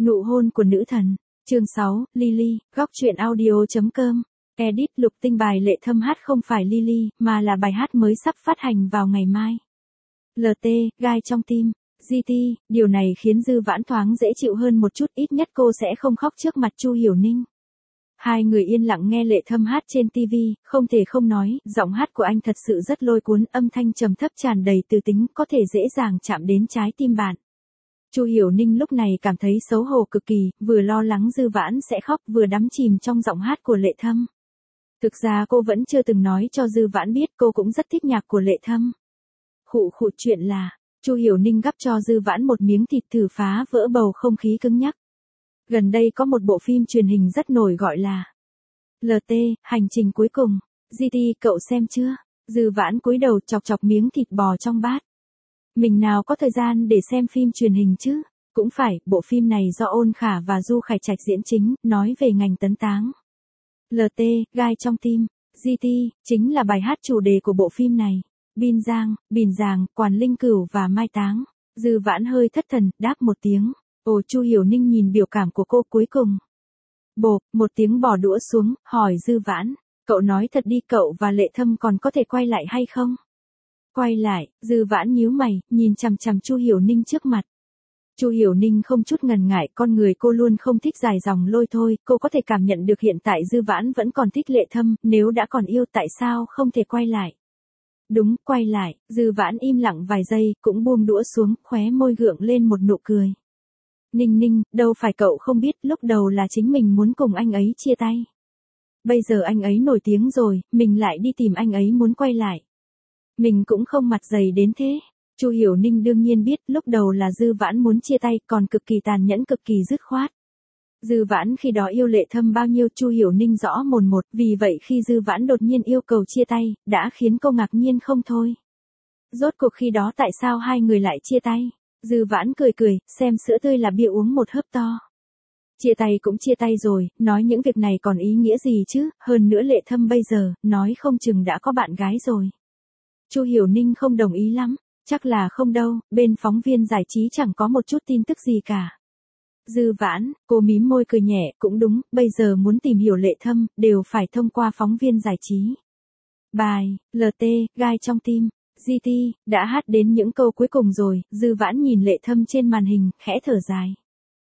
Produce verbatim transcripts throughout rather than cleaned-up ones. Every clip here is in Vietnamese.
Nụ hôn của nữ thần. Chương sáu, Lily, góc truyện audio.com. Edit Lục Tinh bài Lệ Thâm hát không phải Lily, mà là bài hát mới sắp phát hành vào ngày mai. lờ tê, gai trong tim. giê tê, điều này khiến Dư Vãn thoáng dễ chịu hơn một chút, ít nhất cô sẽ không khóc trước mặt Chu Hiểu Ninh. Hai người yên lặng nghe Lệ Thâm hát trên ti vi, không thể không nói, giọng hát của anh thật sự rất lôi cuốn, âm thanh trầm thấp tràn đầy từ tính, có thể dễ dàng chạm đến trái tim bạn. Chu Hiểu Ninh lúc này cảm thấy xấu hổ cực kỳ, vừa lo lắng Dư Vãn sẽ khóc, vừa đắm chìm trong giọng hát của Lệ Thâm. Thực ra cô vẫn chưa từng nói cho Dư Vãn biết cô cũng rất thích nhạc của Lệ Thâm. Khụ khụ, chuyện là, Chu Hiểu Ninh gắp cho Dư Vãn một miếng thịt thử phá vỡ bầu không khí cứng nhắc. Gần đây có một bộ phim truyền hình rất nổi gọi là lờ tê, hành trình cuối cùng. giê tê, cậu xem chưa? Dư Vãn cúi đầu chọc chọc miếng thịt bò trong bát. Mình nào có thời gian để xem phim truyền hình chứ? Cũng phải, bộ phim này do Ôn Khả và Du Khải Trạch diễn chính, nói về ngành tấn táng. lờ tê, gai trong tim. giê tê, chính là bài hát chủ đề của bộ phim này. Bin Giang, Bìn Giàng, Quản Linh Cửu và Mai Táng. Dư Vãn hơi thất thần, đáp một tiếng. Ồ, Chu Hiểu Ninh nhìn biểu cảm của cô cuối cùng. Bộp, một tiếng bỏ đũa xuống, hỏi Dư Vãn. Cậu nói thật đi, cậu và Lệ Thâm còn có thể quay lại hay không? Quay lại, Dư Vãn nhíu mày, nhìn chằm chằm Chu Hiểu Ninh trước mặt. Chu Hiểu Ninh không chút ngần ngại, con người cô luôn không thích dài dòng lôi thôi, cô có thể cảm nhận được hiện tại Dư Vãn vẫn còn thích Lệ Thâm, nếu đã còn yêu tại sao không thể quay lại? Đúng, quay lại. Dư Vãn im lặng vài giây, cũng buông đũa xuống, khóe môi gượng lên một nụ cười. Ninh Ninh, đâu phải cậu không biết, lúc đầu là chính mình muốn cùng anh ấy chia tay. Bây giờ anh ấy nổi tiếng rồi, mình lại đi tìm anh ấy muốn quay lại. Mình cũng không mặt dày đến thế. Chu Hiểu Ninh đương nhiên biết, lúc đầu là Dư Vãn muốn chia tay, còn cực kỳ tàn nhẫn, cực kỳ dứt khoát. Dư Vãn khi đó yêu Lệ Thâm bao nhiêu Chu Hiểu Ninh rõ mồn một, vì vậy khi Dư Vãn đột nhiên yêu cầu chia tay, đã khiến cô ngạc nhiên không thôi. Rốt cuộc khi đó tại sao hai người lại chia tay? Dư Vãn cười cười, xem sữa tươi là bia uống một hớp to. Chia tay cũng chia tay rồi, nói những việc này còn ý nghĩa gì chứ, hơn nữa Lệ Thâm bây giờ, nói không chừng đã có bạn gái rồi. Chu Hiểu Ninh không đồng ý lắm, chắc là không đâu, bên phóng viên giải trí chẳng có một chút tin tức gì cả. Dư Vãn, cô mím môi cười nhẹ, cũng đúng, bây giờ muốn tìm hiểu Lệ Thâm, đều phải thông qua phóng viên giải trí. Bài, lờ tê, gai trong tim. giê tê, đã hát đến những câu cuối cùng rồi, Dư Vãn nhìn Lệ Thâm trên màn hình, khẽ thở dài.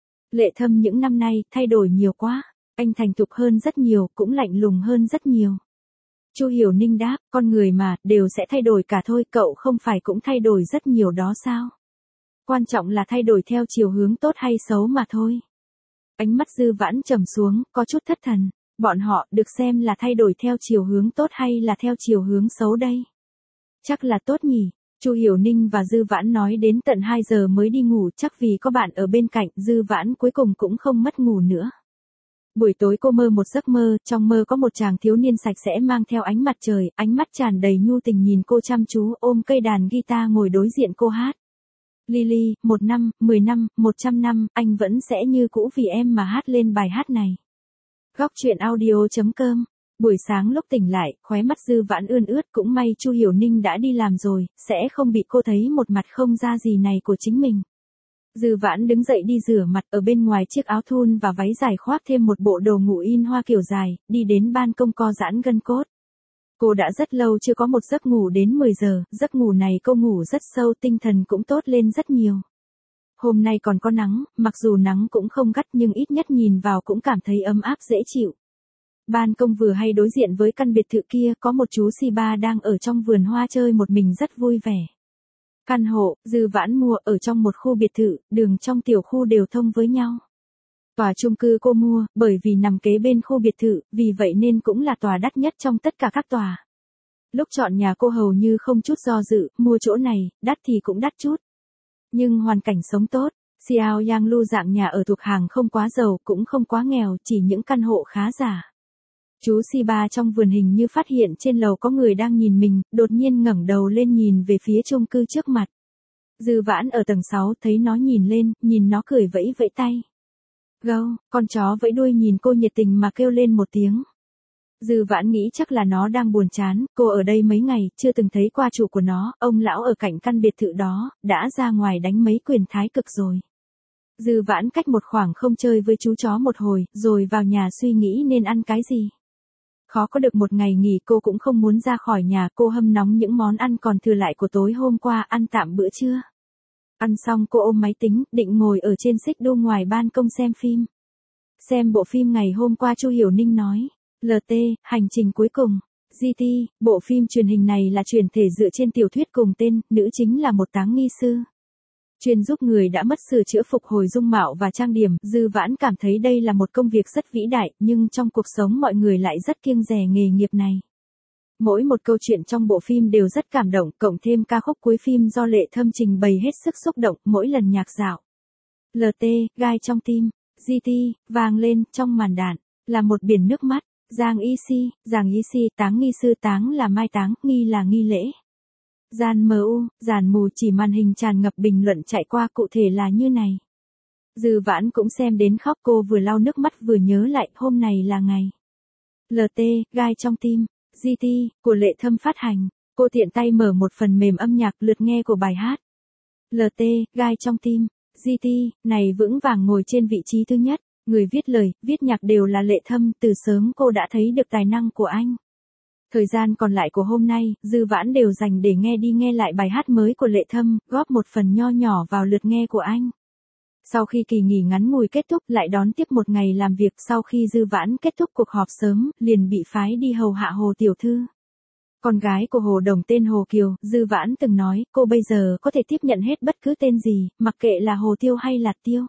Lệ Thâm những năm nay, thay đổi nhiều quá, anh thành thục hơn rất nhiều, cũng lạnh lùng hơn rất nhiều. Chu Hiểu Ninh đáp, con người mà, đều sẽ thay đổi cả thôi, cậu không phải cũng thay đổi rất nhiều đó sao? Quan trọng là thay đổi theo chiều hướng tốt hay xấu mà thôi. Ánh mắt Dư Vãn trầm xuống, có chút thất thần, bọn họ, được xem là thay đổi theo chiều hướng tốt hay là theo chiều hướng xấu đây? Chắc là tốt nhỉ. Chu Hiểu Ninh và Dư Vãn nói đến tận hai giờ mới đi ngủ, chắc vì có bạn ở bên cạnh, Dư Vãn cuối cùng cũng không mất ngủ nữa. Buổi tối cô mơ một giấc mơ, trong mơ có một chàng thiếu niên sạch sẽ mang theo ánh mặt trời, ánh mắt tràn đầy nhu tình nhìn cô chăm chú, ôm cây đàn guitar ngồi đối diện cô hát. Lily, một năm, mười năm, một trăm năm, anh vẫn sẽ như cũ vì em mà hát lên bài hát này. Góc truyện audio.com. Buổi sáng lúc tỉnh lại, khóe mắt Dư Vãn ươn ướt, cũng may Chu Hiểu Ninh đã đi làm rồi, sẽ không bị cô thấy một mặt không ra gì này của chính mình. Dư Vãn đứng dậy đi rửa mặt, ở bên ngoài chiếc áo thun và váy dài khoác thêm một bộ đồ ngủ in hoa kiểu dài, đi đến ban công co giãn gân cốt. Cô đã rất lâu chưa có một giấc ngủ đến mười giờ, giấc ngủ này cô ngủ rất sâu, tinh thần cũng tốt lên rất nhiều. Hôm nay còn có nắng, mặc dù nắng cũng không gắt nhưng ít nhất nhìn vào cũng cảm thấy ấm áp dễ chịu. Ban công vừa hay đối diện với căn biệt thự kia, có một chú Shiba đang ở trong vườn hoa chơi một mình rất vui vẻ. Căn hộ, Dư Vãn mua ở trong một khu biệt thự, đường trong tiểu khu đều thông với nhau. Tòa chung cư cô mua, bởi vì nằm kế bên khu biệt thự, vì vậy nên cũng là tòa đắt nhất trong tất cả các tòa. Lúc chọn nhà cô hầu như không chút do dự, mua chỗ này, đắt thì cũng đắt chút. Nhưng hoàn cảnh sống tốt, Xiao Yang Lu dạng nhà ở thuộc hàng không quá giàu cũng không quá nghèo, chỉ những căn hộ khá giả. Chú Shiba trong vườn hình như phát hiện trên lầu có người đang nhìn mình, đột nhiên ngẩng đầu lên nhìn về phía chung cư trước mặt. Dư Vãn ở tầng sáu thấy nó nhìn lên, nhìn nó cười vẫy vẫy tay. Gâu, con chó vẫy đuôi nhìn cô nhiệt tình mà kêu lên một tiếng. Dư Vãn nghĩ chắc là nó đang buồn chán, cô ở đây mấy ngày, chưa từng thấy qua chủ của nó, ông lão ở cạnh căn biệt thự đó, đã ra ngoài đánh mấy quyền thái cực rồi. Dư Vãn cách một khoảng không chơi với chú chó một hồi, rồi vào nhà suy nghĩ nên ăn cái gì. Khó có được một ngày nghỉ cô cũng không muốn ra khỏi nhà, cô hâm nóng những món ăn còn thừa lại của tối hôm qua ăn tạm bữa trưa. Ăn xong cô ôm máy tính, định ngồi ở trên xích đu ngoài ban công xem phim. Xem bộ phim ngày hôm qua Chu Hiểu Ninh nói. lờ tê, hành trình cuối cùng. giê tê, bộ phim truyền hình này là chuyển thể dựa trên tiểu thuyết cùng tên, nữ chính là một táng nghi sư. Chuyên giúp người đã mất sửa chữa phục hồi dung mạo và trang điểm. Dư Vãn cảm thấy đây là một công việc rất vĩ đại, nhưng trong cuộc sống mọi người lại rất kiêng dè nghề nghiệp này. Mỗi một câu chuyện trong bộ phim đều rất cảm động, cộng thêm ca khúc cuối phim do Lệ Thâm trình bày hết sức xúc động, mỗi lần nhạc dạo. lờ tê, gai trong tim, giê tê, vang lên trong màn đạn, là một biển nước mắt. Giang Y Si, Giang Y Si, táng nghi sư, táng là mai táng, nghi là nghi lễ. Gian mờ u, giàn mù, chỉ màn hình tràn ngập bình luận chạy qua, cụ thể là như này. Dư Vãn cũng xem đến khóc, cô vừa lau nước mắt vừa nhớ lại hôm này là ngày. lờ tê, gai trong tim, giê tê, của Lệ Thâm phát hành. Cô tiện tay mở một phần mềm âm nhạc lượt nghe của bài hát. lờ tê, gai trong tim, giê tê, này vững vàng ngồi trên vị trí thứ nhất. Người viết lời, viết nhạc đều là Lệ Thâm, từ sớm cô đã thấy được tài năng của anh. Thời gian còn lại của hôm nay, Dư Vãn đều dành để nghe đi nghe lại bài hát mới của Lệ Thâm, góp một phần nho nhỏ vào lượt nghe của anh. Sau khi kỳ nghỉ ngắn ngủi kết thúc lại đón tiếp một ngày làm việc, sau khi Dư Vãn kết thúc cuộc họp sớm, liền bị phái đi hầu hạ Hồ tiểu thư. Con gái của Hồ Đồng tên Hồ Kiều, Dư Vãn từng nói, cô bây giờ có thể tiếp nhận hết bất cứ tên gì, mặc kệ là Hồ Tiêu hay Lạt Tiêu.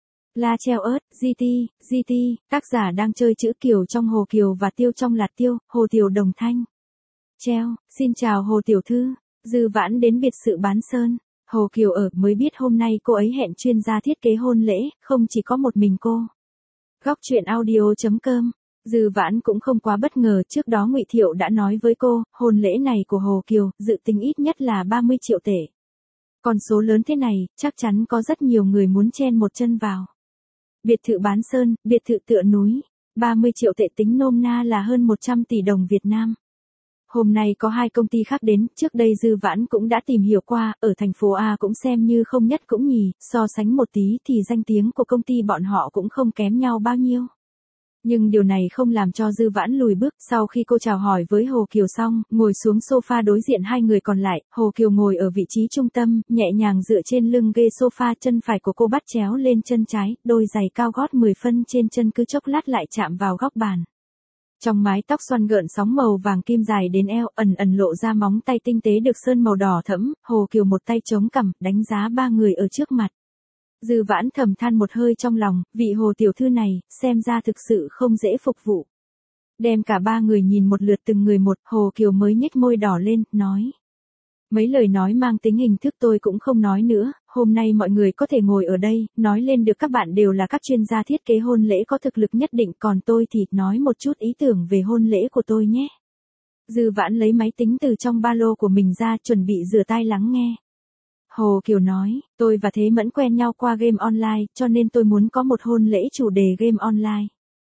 La treo ớt, giê tê, giê tê, tác giả đang chơi chữ Kiều trong Hồ Kiều và Tiêu trong Lạt Tiêu, Hồ Tiểu Đồng Thanh. Treo, xin chào Hồ tiểu thư, Dư Vãn đến biệt sự Bán Sơn. Hồ Kiều ở, mới biết hôm nay cô ấy hẹn chuyên gia thiết kế hôn lễ, không chỉ có một mình cô. Góc truyện audio chấm com. Dư Vãn cũng không quá bất ngờ, trước đó Ngụy Thiệu đã nói với cô, hôn lễ này của Hồ Kiều, dự tính ít nhất là ba mươi triệu tệ. Con số lớn thế này, chắc chắn có rất nhiều người muốn chen một chân vào. Biệt thự Bán Sơn, biệt thự tựa núi, ba mươi triệu tệ tính nôm na là hơn một trăm tỷ đồng Việt Nam. Hôm nay có hai công ty khác đến, trước đây Dư Vãn cũng đã tìm hiểu qua, ở thành phố A cũng xem như không nhất cũng nhì, so sánh một tí thì danh tiếng của công ty bọn họ cũng không kém nhau bao nhiêu. Nhưng điều này không làm cho Dư Vãn lùi bước, sau khi cô chào hỏi với Hồ Kiều xong, ngồi xuống sofa đối diện hai người còn lại, Hồ Kiều ngồi ở vị trí trung tâm, nhẹ nhàng dựa trên lưng ghế sofa, chân phải của cô bắt chéo lên chân trái, đôi giày cao gót mười phân trên chân cứ chốc lát lại chạm vào góc bàn. Trong mái tóc xoăn gợn sóng màu vàng kim dài đến eo, ẩn ẩn lộ ra móng tay tinh tế được sơn màu đỏ thẫm, Hồ Kiều một tay chống cằm, đánh giá ba người ở trước mặt. Dư Vãn thầm than một hơi trong lòng, vị Hồ tiểu thư này, xem ra thực sự không dễ phục vụ. Đem cả ba người nhìn một lượt từng người một, Hồ Kiều mới nhếch môi đỏ lên, nói. Mấy lời nói mang tính hình thức tôi cũng không nói nữa, hôm nay mọi người có thể ngồi ở đây, nói lên được các bạn đều là các chuyên gia thiết kế hôn lễ có thực lực nhất định, còn tôi thì nói một chút ý tưởng về hôn lễ của tôi nhé. Dư Vãn lấy máy tính từ trong ba lô của mình ra, chuẩn bị rửa tai lắng nghe. Hồ Kiều nói, tôi và Thế Mẫn quen nhau qua game online, cho nên tôi muốn có một hôn lễ chủ đề game online.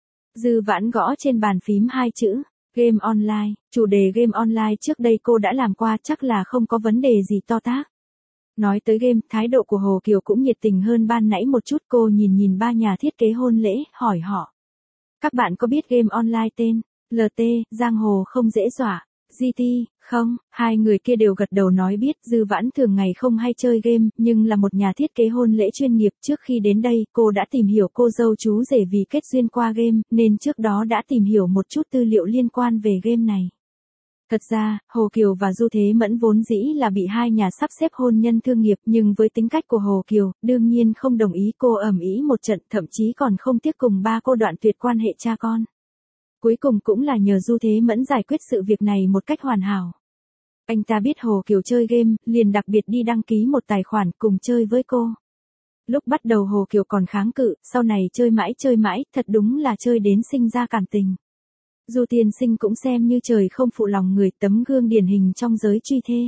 Dư Vãn gõ trên bàn phím hai chữ, game online, chủ đề game online trước đây cô đã làm qua, chắc là không có vấn đề gì to tát. Nói tới game, thái độ của Hồ Kiều cũng nhiệt tình hơn ban nãy một chút, cô nhìn nhìn ba nhà thiết kế hôn lễ, hỏi họ. Các bạn có biết game online tên, lờ tê, giang hồ không dễ dọa, giê tê, không, hai người kia đều gật đầu nói biết. Dư Vãn thường ngày không hay chơi game, nhưng là một nhà thiết kế hôn lễ chuyên nghiệp, trước khi đến đây, cô đã tìm hiểu cô dâu chú rể vì kết duyên qua game, nên trước đó đã tìm hiểu một chút tư liệu liên quan về game này. Thật ra, Hồ Kiều và Du Thế Mẫn vốn dĩ là bị hai nhà sắp xếp hôn nhân thương nghiệp, nhưng với tính cách của Hồ Kiều, đương nhiên không đồng ý, cô ầm ĩ một trận, thậm chí còn không tiếc cùng ba cô đoạn tuyệt quan hệ cha con. Cuối cùng cũng là nhờ Du Thế Mẫn giải quyết sự việc này một cách hoàn hảo. Anh ta biết Hồ Kiều chơi game, liền đặc biệt đi đăng ký một tài khoản cùng chơi với cô. Lúc bắt đầu Hồ Kiều còn kháng cự, sau này chơi mãi chơi mãi, thật đúng là chơi đến sinh ra cảm tình. Du tiên sinh cũng xem như trời không phụ lòng người, tấm gương điển hình trong giới truy thê.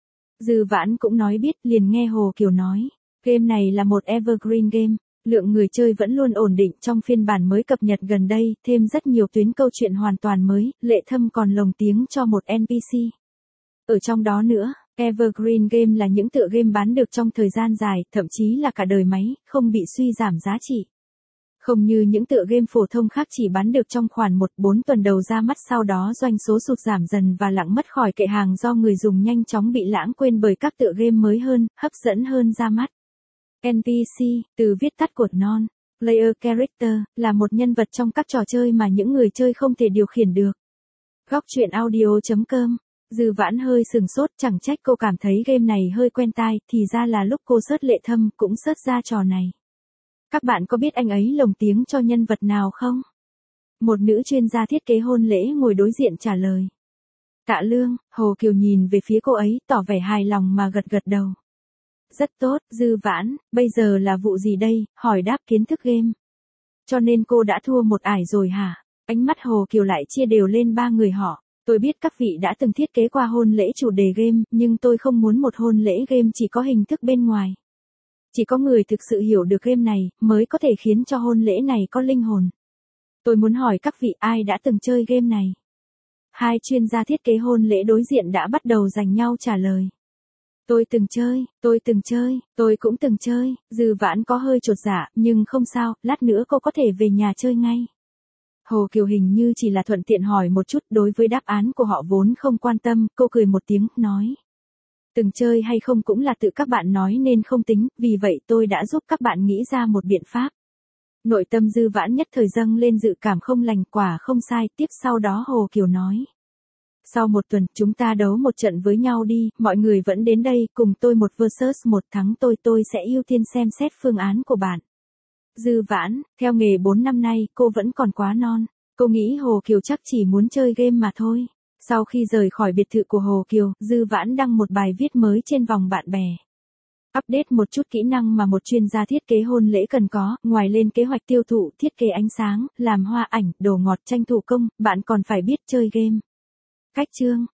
Dư Vãn cũng nói biết, liền nghe Hồ Kiều nói, game này là một evergreen game. Lượng người chơi vẫn luôn ổn định, trong phiên bản mới cập nhật gần đây, thêm rất nhiều tuyến câu chuyện hoàn toàn mới, Lệ Thâm còn lồng tiếng cho một en pê xê. Ở trong đó nữa, Evergreen game là những tựa game bán được trong thời gian dài, thậm chí là cả đời máy, không bị suy giảm giá trị. Không như những tựa game phổ thông khác chỉ bán được trong khoảng một đến bốn tuần đầu ra mắt, sau đó doanh số sụt giảm dần và lặng mất khỏi kệ hàng do người dùng nhanh chóng bị lãng quên bởi các tựa game mới hơn, hấp dẫn hơn ra mắt. en pê xê, từ viết tắt của Non-Player Character, là một nhân vật trong các trò chơi mà những người chơi không thể điều khiển được. Góc truyện audio chấm com. Dư Vãn hơi sừng sốt, chẳng trách cô cảm thấy game này hơi quen tai, thì ra là lúc cô search Lệ Thâm cũng search ra trò này. Các bạn có biết anh ấy lồng tiếng cho nhân vật nào không? Một nữ chuyên gia thiết kế hôn lễ ngồi đối diện trả lời. Tạ Lương. Hồ Kiều nhìn về phía cô ấy, tỏ vẻ hài lòng mà gật gật đầu. Rất tốt, Dư Vãn, bây giờ là vụ gì đây, hỏi đáp kiến thức game. Cho nên cô đã thua một ải rồi hả? Ánh mắt Hồ Kiều lại chia đều lên ba người họ. Tôi biết các vị đã từng thiết kế qua hôn lễ chủ đề game, nhưng tôi không muốn một hôn lễ game chỉ có hình thức bên ngoài. Chỉ có người thực sự hiểu được game này, mới có thể khiến cho hôn lễ này có linh hồn. Tôi muốn hỏi các vị ai đã từng chơi game này? Hai chuyên gia thiết kế hôn lễ đối diện đã bắt đầu giành nhau trả lời. Tôi từng chơi, tôi từng chơi, tôi cũng từng chơi. Dư Vãn có hơi chột dạ, nhưng không sao, lát nữa cô có thể về nhà chơi ngay. Hồ Kiều hình như chỉ là thuận tiện hỏi một chút, đối với đáp án của họ vốn không quan tâm, cô cười một tiếng, nói. Từng chơi hay không cũng là tự các bạn nói nên không tính, vì vậy tôi đã giúp các bạn nghĩ ra một biện pháp. Nội tâm Dư Vãn nhất thời dâng lên dự cảm không lành, quả không sai, tiếp sau đó Hồ Kiều nói. Sau một tuần, chúng ta đấu một trận với nhau đi, mọi người vẫn đến đây, cùng tôi một versus một, thắng tôi tôi sẽ ưu tiên xem xét phương án của bạn. Dư Vãn, theo nghề bốn năm nay, cô vẫn còn quá non. Cô nghĩ Hồ Kiều chắc chỉ muốn chơi game mà thôi. Sau khi rời khỏi biệt thự của Hồ Kiều, Dư Vãn đăng một bài viết mới trên vòng bạn bè. Update một chút kỹ năng mà một chuyên gia thiết kế hôn lễ cần có, ngoài lên kế hoạch tiêu thụ, thiết kế ánh sáng, làm hoa ảnh, đồ ngọt, tranh thủ công, bạn còn phải biết chơi game. Cách chương